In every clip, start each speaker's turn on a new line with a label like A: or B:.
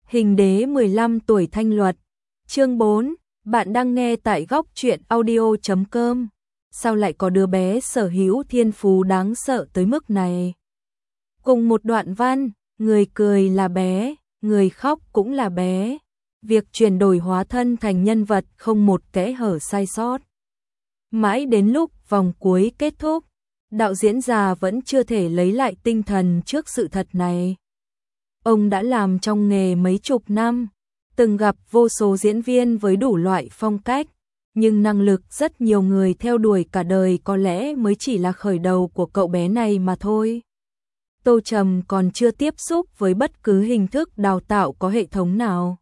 A: Hình đế 15 tuổi thanh luật. Chương 4, bạn đang nghe tại góc truyện audio.com. Sao lại có đứa bé sở hữu thiên phú đáng sợ tới mức này? Cùng một đoạn văn, người cười là bé, người khóc cũng là bé. Việc chuyển đổi hóa thân thành nhân vật không một kẽ hở sai sót. Mãi đến lúc vòng cuối kết thúc, đạo diễn già vẫn chưa thể lấy lại tinh thần trước sự thật này. Ông đã làm trong nghề mấy chục năm, từng gặp vô số diễn viên với đủ loại phong cách, nhưng năng lực rất nhiều người theo đuổi cả đời có lẽ mới chỉ là khởi đầu của cậu bé này mà thôi. Tô Trầm còn chưa tiếp xúc với bất cứ hình thức đào tạo có hệ thống nào.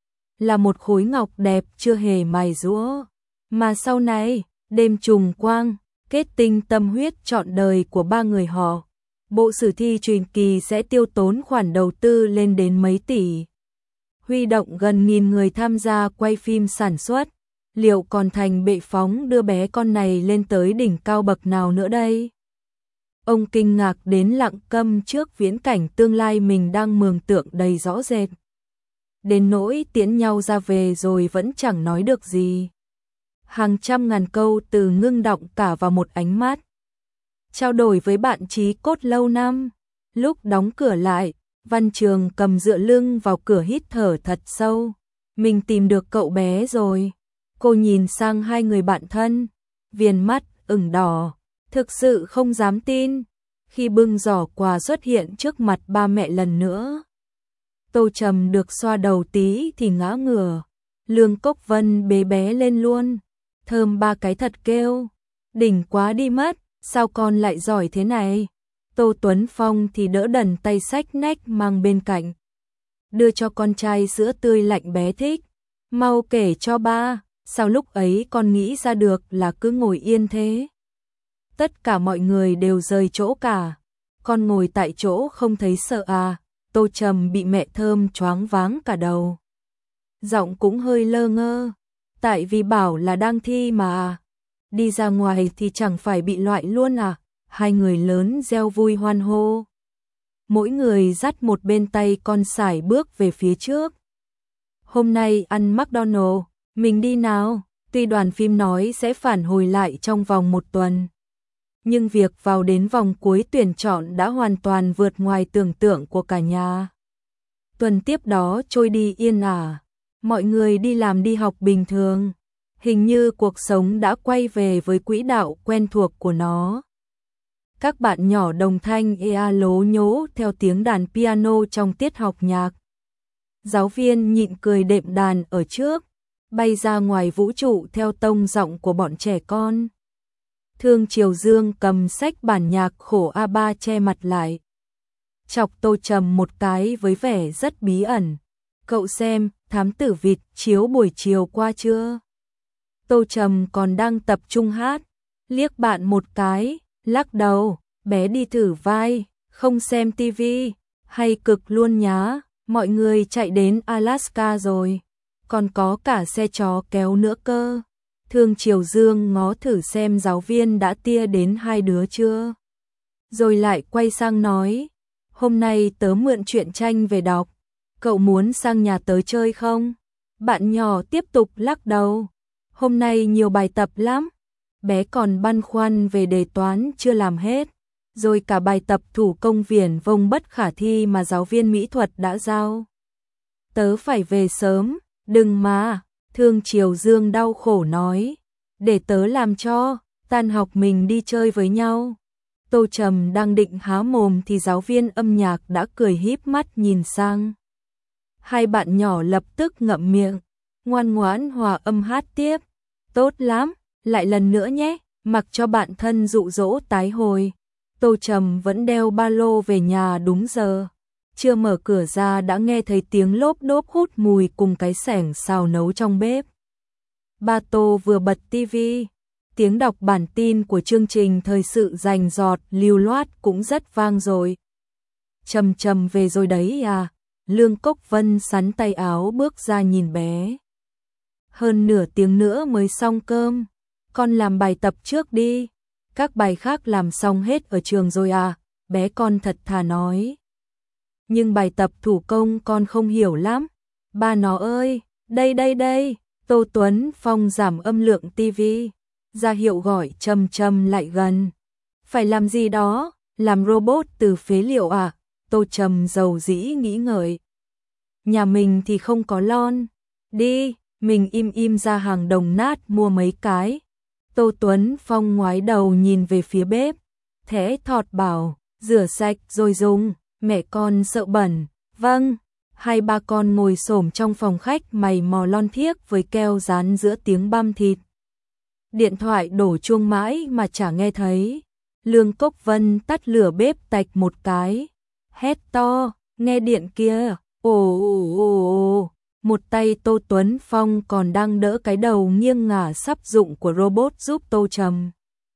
A: Là một khối ngọc đẹp chưa hề mài giũa, mà sau này, đêm trùng quang, kết tinh tâm huyết trọn đời của ba người họ. Bộ sử thi truyền kỳ sẽ tiêu tốn khoản đầu tư lên đến mấy tỷ. Huy động gần 1000 người tham gia quay phim sản xuất. Liệu còn thành bệ phóng đưa bé con này lên tới đỉnh cao bậc nào nữa đây? Ông kinh ngạc đến lặng câm trước viễn cảnh tương lai mình đang mường tượng đầy rõ rệt. Đến nỗi tiễn nhau ra về rồi vẫn chẳng nói được gì. Hàng trăm ngàn câu từ ngưng đọng cả vào một ánh mắt. Trao đổi với bạn chí cốt lâu năm. Lúc đóng cửa lại, Văn Trường cầm dựa lưng vào cửa hít thở thật sâu. Mình tìm được cậu bé rồi. Cô nhìn sang hai người bạn thân, viền mắt ửng đỏ, thực sự không dám tin. Khi bưng giỏ quà xuất hiện trước mặt ba mẹ lần nữa, Tô Trầm được xoa đầu tí thì ngã ngửa. Lương Cốc Vân bế bé lên luôn, thơm ba cái thật kêu. Đỉnh quá đi mất, sao con lại giỏi thế này? Tô Tuấn Phong thì đỡ đần tay xách nách mang bên cạnh. Đưa cho con trai sữa tươi lạnh bé thích. Mau kể cho ba, sao lúc ấy con nghĩ ra được là cứ ngồi yên thế? Tất cả mọi người đều rời chỗ cả. Con ngồi tại chỗ không thấy sợ à? Tô Trầm bị mẹ thơm choáng váng cả đầu. Giọng cũng hơi lơ ngơ. Tại vì bảo là đang thi mà. Đi ra ngoài thì chẳng phải bị loại luôn à? Hai người lớn reo vui hoan hô. Mỗi người dắt một bên tay con sải bước về phía trước. Hôm nay ăn McDonald's, mình đi nào. Tuy đoàn phim nói sẽ phản hồi lại trong vòng 1 tuần, nhưng việc vào đến vòng cuối tuyển chọn đã hoàn toàn vượt ngoài tưởng tượng của cả nhà. Tuần tiếp đó trôi đi yên ả, mọi người đi làm đi học bình thường. Hình như cuộc sống đã quay về với quỹ đạo quen thuộc của nó. Các bạn nhỏ đồng thanh ea lố nhố theo tiếng đàn piano trong tiết học nhạc. Giáo viên nhịn cười đệm đàn ở trước, bay ra ngoài vũ trụ theo tông giọng của bọn trẻ con. Thương Triều Dương cầm sách bản nhạc khổ A3 che mặt lại. Chọc Tô Trầm một cái với vẻ rất bí ẩn. Cậu xem, Thám Tử Vịt chiếu buổi chiều qua chưa? Tô Trầm còn đang tập trung hát, liếc bạn một cái, lắc đầu, bé đi thử vai, không xem tivi, hay cực luôn nhá, mọi người chạy đến Alaska rồi, còn có cả xe chó kéo nữa cơ. Thương Triều Dương ngó thử xem giáo viên đã tia đến hai đứa chưa. Rồi lại quay sang nói, hôm nay tớ mượn truyện tranh về đọc, cậu muốn sang nhà tớ chơi không? Bạn nhỏ tiếp tục lắc đầu, hôm nay nhiều bài tập lắm. Bé còn băn khoăn về đề toán chưa làm hết, rồi cả bài tập thủ công viển vông bất khả thi mà giáo viên mỹ thuật đã giao. Tớ phải về sớm, đừng mà. Thương Triều Dương đau khổ nói, để tớ làm cho, tan học mình đi chơi với nhau. Tô Trầm đang định há mồm thì giáo viên âm nhạc đã cười híp mắt nhìn sang. Hai bạn nhỏ lập tức ngậm miệng, ngoan ngoãn hòa âm hát tiếp. Tốt lắm, lại lần nữa nhé, mặc cho bạn thân dụ dỗ tái hồi. Tô Trầm vẫn đeo ba lô về nhà đúng giờ. Chưa mở cửa ra đã nghe thấy tiếng lốp đốp hút mùi cùng cái xẻng xào nấu trong bếp. Ba Tô vừa bật tivi, tiếng đọc bản tin của chương trình thời sự rành rọt lưu loát cũng rất vang rồi. Trầm về rồi đấy à? Lương Cốc Vân sắn tay áo bước ra nhìn bé. Hơn nửa tiếng nữa mới xong cơm, con làm bài tập trước đi. Các bài khác làm xong hết ở trường rồi à? Bé con thật thà nói. Nhưng bài tập thủ công con không hiểu lắm, Ba nó ơi, đây đây đây, Tô Tuấn Phong giảm âm lượng tivi, ra hiệu gọi Trầm Trầm lại gần. Phải làm gì đó, làm robot từ phế liệu à? Tô Trầm dầu dĩ nghĩ ngợi. Nhà mình thì không có lon. Đi, mình im ra hàng đồng nát mua mấy cái. Tô Tuấn Phong ngoái đầu nhìn về phía bếp. Thế thọt bảo, rửa sạch rồi dùng, mẹ con sợ bẩn. Vâng, hai ba con ngồi xổm trong phòng khách mày mò lon thiếc với keo dán giữa tiếng băm thịt. Điện thoại đổ chuông mãi mà chả nghe thấy. Lương Cốc Vân tắt lửa bếp tạch một cái. Hét to, nghe điện kia, ồ ồ ồ ồ. Một tay Tô Tuấn Phong còn đang đỡ cái đầu nghiêng ngả sắp dụng của robot giúp Tô Trầm.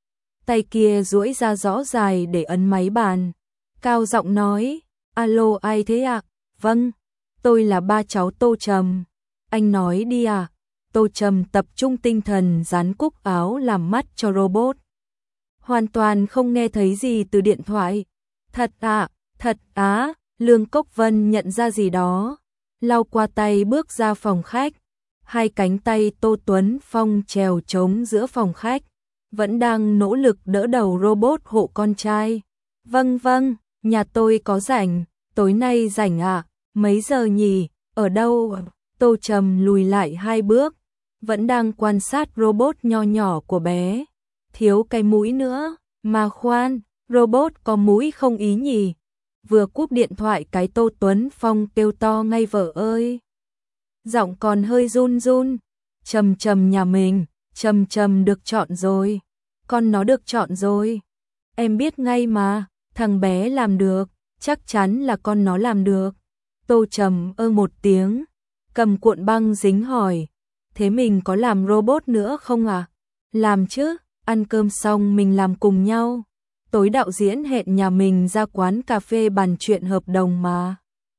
A: Tay kia duỗi ra rõ dài để ấn máy bàn. Cao giọng nói, alo ai thế ạ? Vâng, tôi là ba cháu Tô Trầm. Anh nói đi à? Tô Trầm tập trung tinh thần dán cúc áo làm mắt cho robot. Hoàn toàn không nghe thấy gì từ điện thoại. Thật ạ, thật á, Lương Cốc Vân nhận ra gì đó. Lau qua tay bước ra phòng khách. Hai cánh tay Tô Tuấn Phong trèo trống giữa phòng khách. Vẫn đang nỗ lực đỡ đầu robot hộ con trai. Vâng vâng, nhà tôi có rảnh, tối nay rảnh ạ, mấy giờ nhỉ, ở đâu? Tô Trầm lùi lại hai bước, vẫn đang quan sát robot nho nhỏ của bé. Thiếu cái mũi nữa, mà khoan, robot có mũi không ý nhỉ? Vừa cúp điện thoại cái Tô Tuấn Phong kêu to ngay vợ ơi. Giọng còn hơi run run, Trầm Trầm nhà mình, Trầm Trầm được chọn rồi, con nó được chọn rồi. Em biết ngay mà, thằng bé làm được, chắc chắn là con nó làm được. Tô Trầm một tiếng, cầm cuộn băng dính hỏi, thế mình có làm robot nữa không à? Làm chứ, ăn cơm xong mình làm cùng nhau. Tối đạo diễn hẹn nhà mình ra quán cà phê bàn chuyện hợp đồng mà.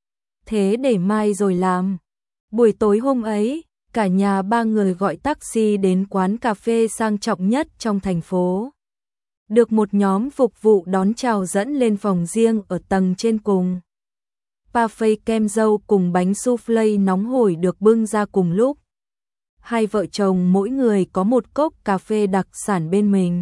A: Thế để mai rồi làm. Buổi tối hôm ấy, cả nhà ba người gọi taxi đến quán cà phê sang trọng nhất trong thành phố. Được một nhóm phục vụ đón chào dẫn lên phòng riêng ở tầng trên cùng. Parfait kem dâu cùng bánh soufflé nóng hổi được bưng ra cùng lúc. Hai vợ chồng mỗi người có một cốc cà phê đặc sản bên mình.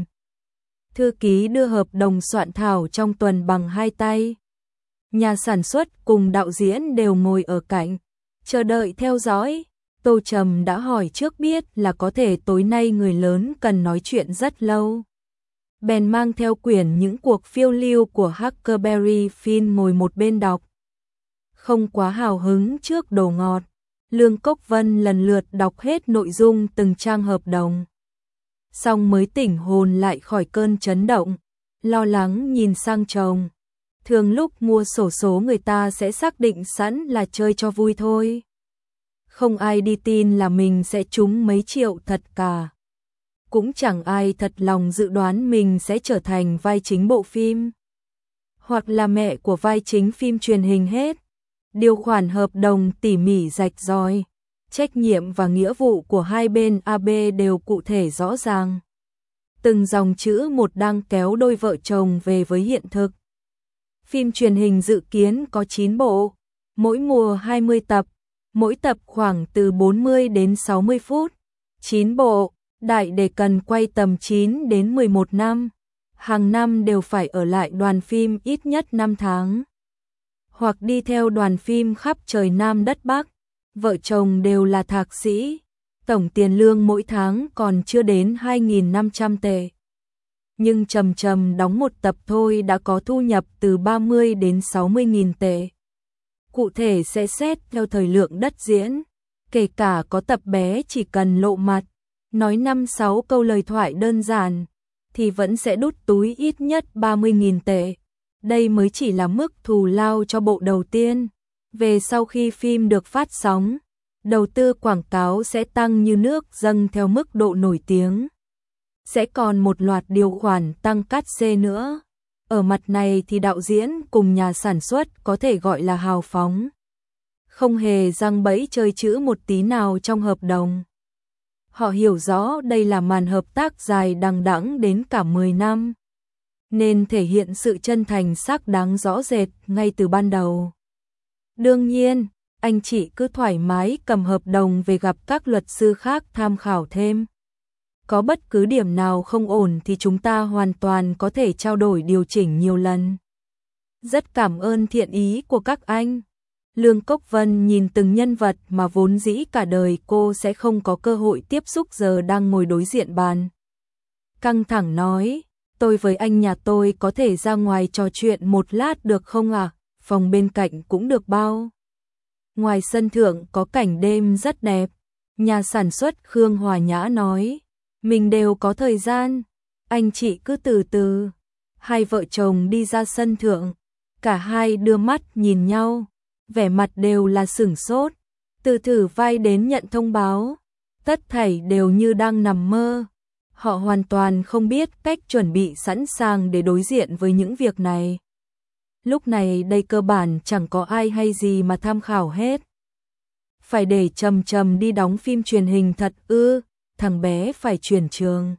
A: Thư ký đưa hợp đồng soạn thảo trong tuần bằng hai tay. Nhà sản xuất cùng đạo diễn đều ngồi ở cạnh, chờ đợi theo dõi. Tô Trầm đã hỏi trước biết là có thể tối nay người lớn cần nói chuyện rất lâu. Bèn mang theo quyển những cuộc phiêu lưu của Huckleberry Finn ngồi một bên đọc. Không quá hào hứng trước đồ ngọt, Lương Cốc Vân lần lượt đọc hết nội dung từng trang hợp đồng. Xong mới tỉnh hồn lại khỏi cơn chấn động, lo lắng nhìn sang chồng. Thường lúc mua xổ số người ta sẽ xác định sẵn là chơi cho vui thôi. Không ai đi tin là mình sẽ trúng mấy triệu thật cả. Cũng chẳng ai thật lòng dự đoán mình sẽ trở thành vai chính bộ phim. Hoặc là mẹ của vai chính phim truyền hình hết. Điều khoản hợp đồng tỉ mỉ rạch ròi. Trách nhiệm và nghĩa vụ của hai bên AB đều cụ thể rõ ràng. Từng dòng chữ một đang kéo đôi vợ chồng về với hiện thực. Phim truyền hình dự kiến có 9 bộ, mỗi mùa 20 tập, mỗi tập khoảng từ 40 đến 60 phút. 9 bộ, đại để cần quay tầm 9 đến 11 năm. Hàng năm đều phải ở lại đoàn phim ít nhất 5 tháng. Hoặc đi theo đoàn phim khắp trời Nam đất Bắc. Vợ chồng đều là thạc sĩ, tổng tiền lương mỗi tháng còn chưa đến 2.500 tệ. Nhưng Trầm Trầm đóng một tập thôi đã có thu nhập từ 30 đến 60.000 tệ. Cụ thể sẽ xét theo thời lượng đất diễn, kể cả có tập bé chỉ cần lộ mặt, nói 5-6 câu lời thoại đơn giản, thì vẫn sẽ đút túi ít nhất 30.000 tệ. Đây mới chỉ là mức thù lao cho bộ đầu tiên. Về sau khi phim được phát sóng, đầu tư quảng cáo sẽ tăng như nước dâng theo mức độ nổi tiếng. Sẽ còn một loạt điều khoản tăng cát xê nữa. Ở mặt này thì đạo diễn cùng nhà sản xuất có thể gọi là hào phóng. Không hề giăng bẫy chơi chữ một tí nào trong hợp đồng. Họ hiểu rõ đây là màn hợp tác dài đằng đẵng đến cả 10 năm. Nên thể hiện sự chân thành xác đáng rõ rệt ngay từ ban đầu. Đương nhiên, anh chị cứ thoải mái cầm hợp đồng về gặp các luật sư khác tham khảo thêm. Có bất cứ điểm nào không ổn thì chúng ta hoàn toàn có thể trao đổi điều chỉnh nhiều lần. Rất cảm ơn thiện ý của các anh. Lương Cốc Vân nhìn từng nhân vật mà vốn dĩ cả đời cô sẽ không có cơ hội tiếp xúc giờ đang ngồi đối diện bàn. Căng thẳng nói, tôi với anh nhà tôi có thể ra ngoài trò chuyện một lát được không ạ? Phòng bên cạnh cũng được bao. Ngoài sân thượng có cảnh đêm rất đẹp. Nhà sản xuất Khương Hòa Nhã nói, mình đều có thời gian, anh chị cứ từ từ. Hai vợ chồng đi ra sân thượng, cả hai đưa mắt nhìn nhau, vẻ mặt đều là sửng sốt. Từ thử vai đến nhận thông báo, tất thảy đều như đang nằm mơ. Họ hoàn toàn không biết cách chuẩn bị sẵn sàng để đối diện với những việc này. Lúc này đây cơ bản chẳng có ai hay gì mà tham khảo hết. Phải để Trầm Trầm đi đóng phim truyền hình thật ư? Thằng bé phải chuyển trường.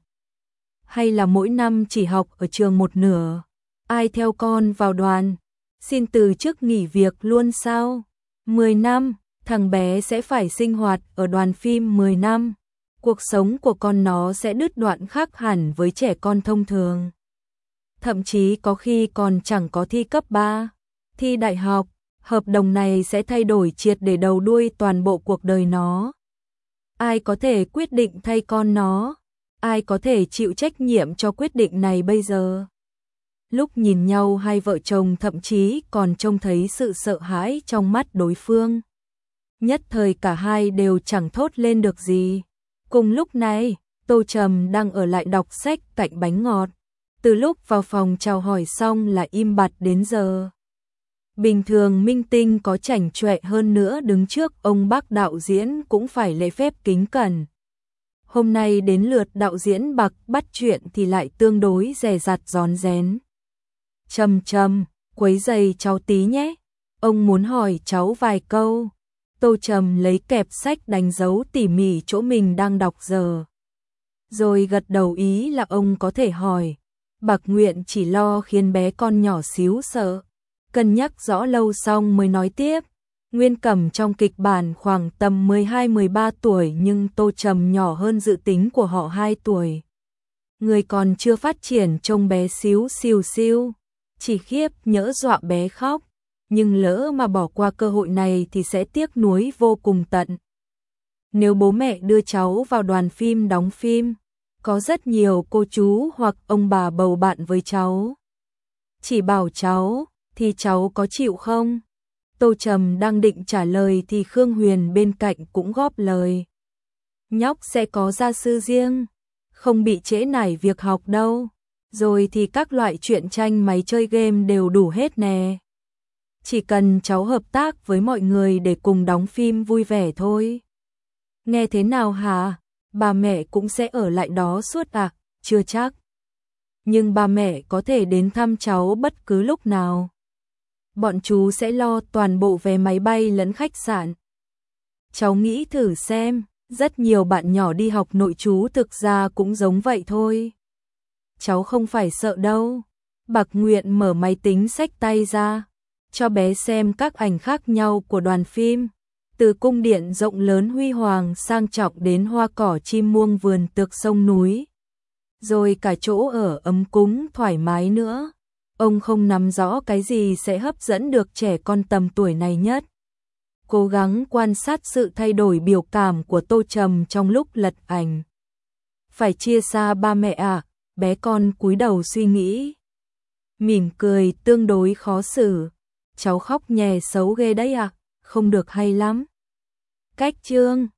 A: Hay là mỗi năm chỉ học ở trường một nửa? Ai theo con vào đoàn? Xin từ chức nghỉ việc luôn sao? 10 năm, thằng bé sẽ phải sinh hoạt ở đoàn phim 10 năm. Cuộc sống của con nó sẽ đứt đoạn khác hẳn với trẻ con thông thường. Thậm chí có khi còn chẳng có thi cấp 3, thi đại học, hợp đồng này sẽ thay đổi triệt để đầu đuôi toàn bộ cuộc đời nó. Ai có thể quyết định thay con nó? Ai có thể chịu trách nhiệm cho quyết định này bây giờ? Lúc nhìn nhau hai vợ chồng thậm chí còn trông thấy sự sợ hãi trong mắt đối phương. Nhất thời cả hai đều chẳng thốt lên được gì. Cùng lúc này, Tô Trầm đang ở lại đọc sách cạnh bánh ngọt. Từ lúc vào phòng chào hỏi xong là im bặt đến giờ. Bình thường minh tinh có chảnh chọe hơn nữa đứng trước ông bác đạo diễn cũng phải lễ phép kính cẩn. Hôm nay đến lượt đạo diễn Bạc bắt chuyện thì lại tương đối dè dặt rón rén. Trầm, quấy giày cháu tí nhé. Ông muốn hỏi cháu vài câu. Tô Trầm lấy kẹp sách đánh dấu tỉ mỉ chỗ mình đang đọc giờ. Rồi gật đầu ý là ông có thể hỏi. Bạc Nguyện chỉ lo khiến bé con nhỏ xíu sợ. Cân nhắc rõ lâu xong mới nói tiếp. Nguyên Cẩm trong kịch bản khoảng tầm 12-13 tuổi nhưng Tô Trầm nhỏ hơn dự tính của họ 2 tuổi. Người còn chưa phát triển trông bé xíu xiu xiu. Chỉ khiếp nhỡ dọa bé khóc. Nhưng lỡ mà bỏ qua cơ hội này thì sẽ tiếc nuối vô cùng tận. Nếu bố mẹ đưa cháu vào đoàn phim đóng phim, có rất nhiều cô chú hoặc ông bà bầu bạn với cháu. Chỉ bảo cháu, thì cháu có chịu không? Tô Trầm đang định trả lời thì Khương Huyền bên cạnh cũng góp lời. Nhóc sẽ có gia sư riêng, không bị trễ nải việc học đâu. Rồi thì các loại truyện tranh máy chơi game đều đủ hết nè. Chỉ cần cháu hợp tác với mọi người để cùng đóng phim vui vẻ thôi. Nghe thế nào hả? Bà mẹ cũng sẽ ở lại đó suốt à? Chưa chắc. Nhưng bà mẹ có thể đến thăm cháu bất cứ lúc nào. Bọn chú sẽ lo toàn bộ vé máy bay lẫn khách sạn. Cháu nghĩ thử xem, rất nhiều bạn nhỏ đi học nội trú thực ra cũng giống vậy thôi. Cháu không phải sợ đâu. Bạc Nguyện mở máy tính xách tay ra, cho bé xem các ảnh khác nhau của đoàn phim. Từ cung điện rộng lớn huy hoàng sang trọng đến hoa cỏ chim muông vườn tược sông núi. Rồi cả chỗ ở ấm cúng thoải mái nữa. Ông không nắm rõ cái gì sẽ hấp dẫn được trẻ con tầm tuổi này nhất. Cố gắng quan sát sự thay đổi biểu cảm của Tô Trầm trong lúc lật ảnh. Phải chia xa ba mẹ à? Bé con cúi đầu suy nghĩ. Mỉm cười tương đối khó xử. Cháu khóc nhè xấu ghê đấy à? Không được hay lắm. Cách chương